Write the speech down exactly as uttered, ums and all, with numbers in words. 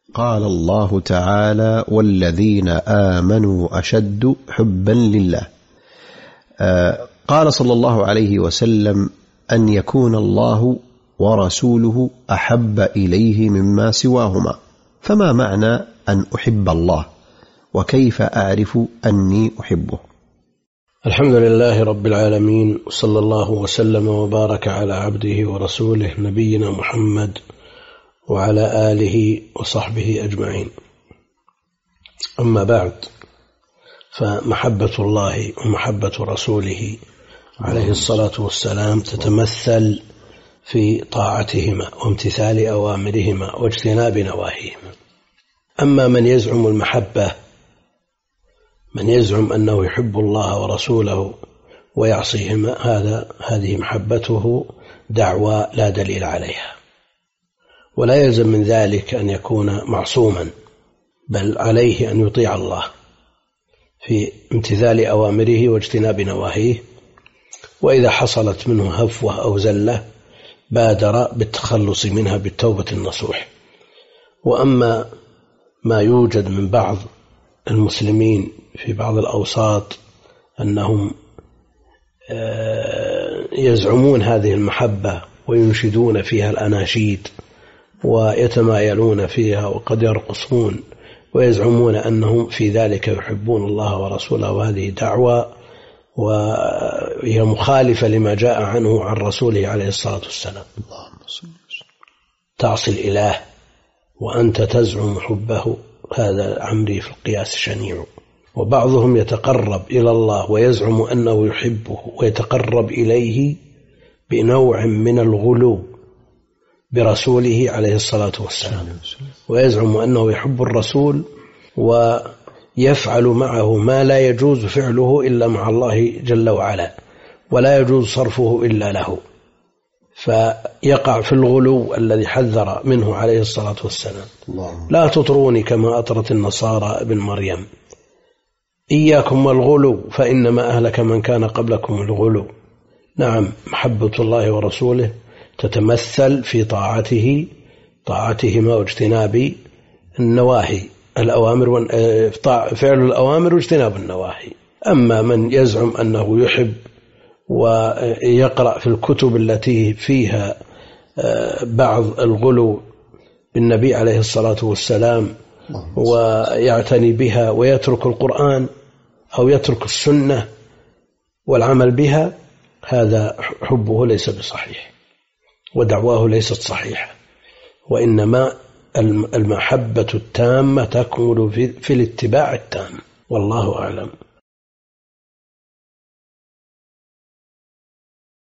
قال الله تعالى: والذين آمنوا أشد حبا لله. آه قال صلى الله عليه وسلم: أن يكون الله ورسوله أحب إليه مما سواهما. فما معنى أن أحب الله، وكيف أعرف أني أحبه؟ الحمد لله رب العالمين، وصلى الله وسلم وبارك على عبده ورسوله نبينا محمد وعلى آله وصحبه أجمعين. أما بعد، فمحبة الله ومحبة رسوله عليه الصلاة والسلام تتمثل في طاعتهما وامتثال أوامرهما واجتناب نواهيهما. أما من يزعم المحبة، من يزعم أنه يحب الله ورسوله ويعصيهما، هذا هذه محبته دعوى لا دليل عليها، ولا يلزم من ذلك أن يكون معصوما، بل عليه أن يطيع الله في امتثال أوامره واجتناب نواهيه، وإذا حصلت منه هفوة أو زلة بادر بالتخلص منها بالتوبة النصوح. وأما ما يوجد من بعض المسلمين في بعض الأوساط أنهم يزعمون هذه المحبة وينشدون فيها الأناشيد ويتمايلون فيها وقد يرقصون ويزعمون أنهم في ذلك يحبون الله ورسوله، وهذه دعوة وهي مخالفة لما جاء عنه عن رسوله عليه الصلاة والسلام. تعصي الإله وأنت تزعم حبه، هذا عمري في القياس شنيع. وبعضهم يتقرب إلى الله ويزعم أنه يحبه ويتقرب إليه بنوع من الغلو برسوله عليه الصلاة والسلام، ويزعم أنه يحب الرسول ويفعل معه ما لا يجوز فعله إلا مع الله جل وعلا، ولا يجوز صرفه إلا له، فيقع في الغلو الذي حذر منه عليه الصلاة والسلام. لا تطروني كما أطرت النصارى ابن مريم، إياكم والغلو فإنما أهلك من كان قبلكم الغلو. نعم، محبة الله ورسوله تتمثل في طاعته طاعتهما واجتناب النواهي، الأوامر فعل الأوامر واجتناب النواهي. أما من يزعم أنه يحب ويقرأ في الكتب التي فيها بعض الغلو بالنبي عليه الصلاة والسلام ويعتني بها ويترك القرآن أو يترك السنة والعمل بها، هذا حبه ليس بصحيح ودعواه ليست صحيحة، وإنما المحبة التامة تكمل في الاتباع التام، والله أعلم.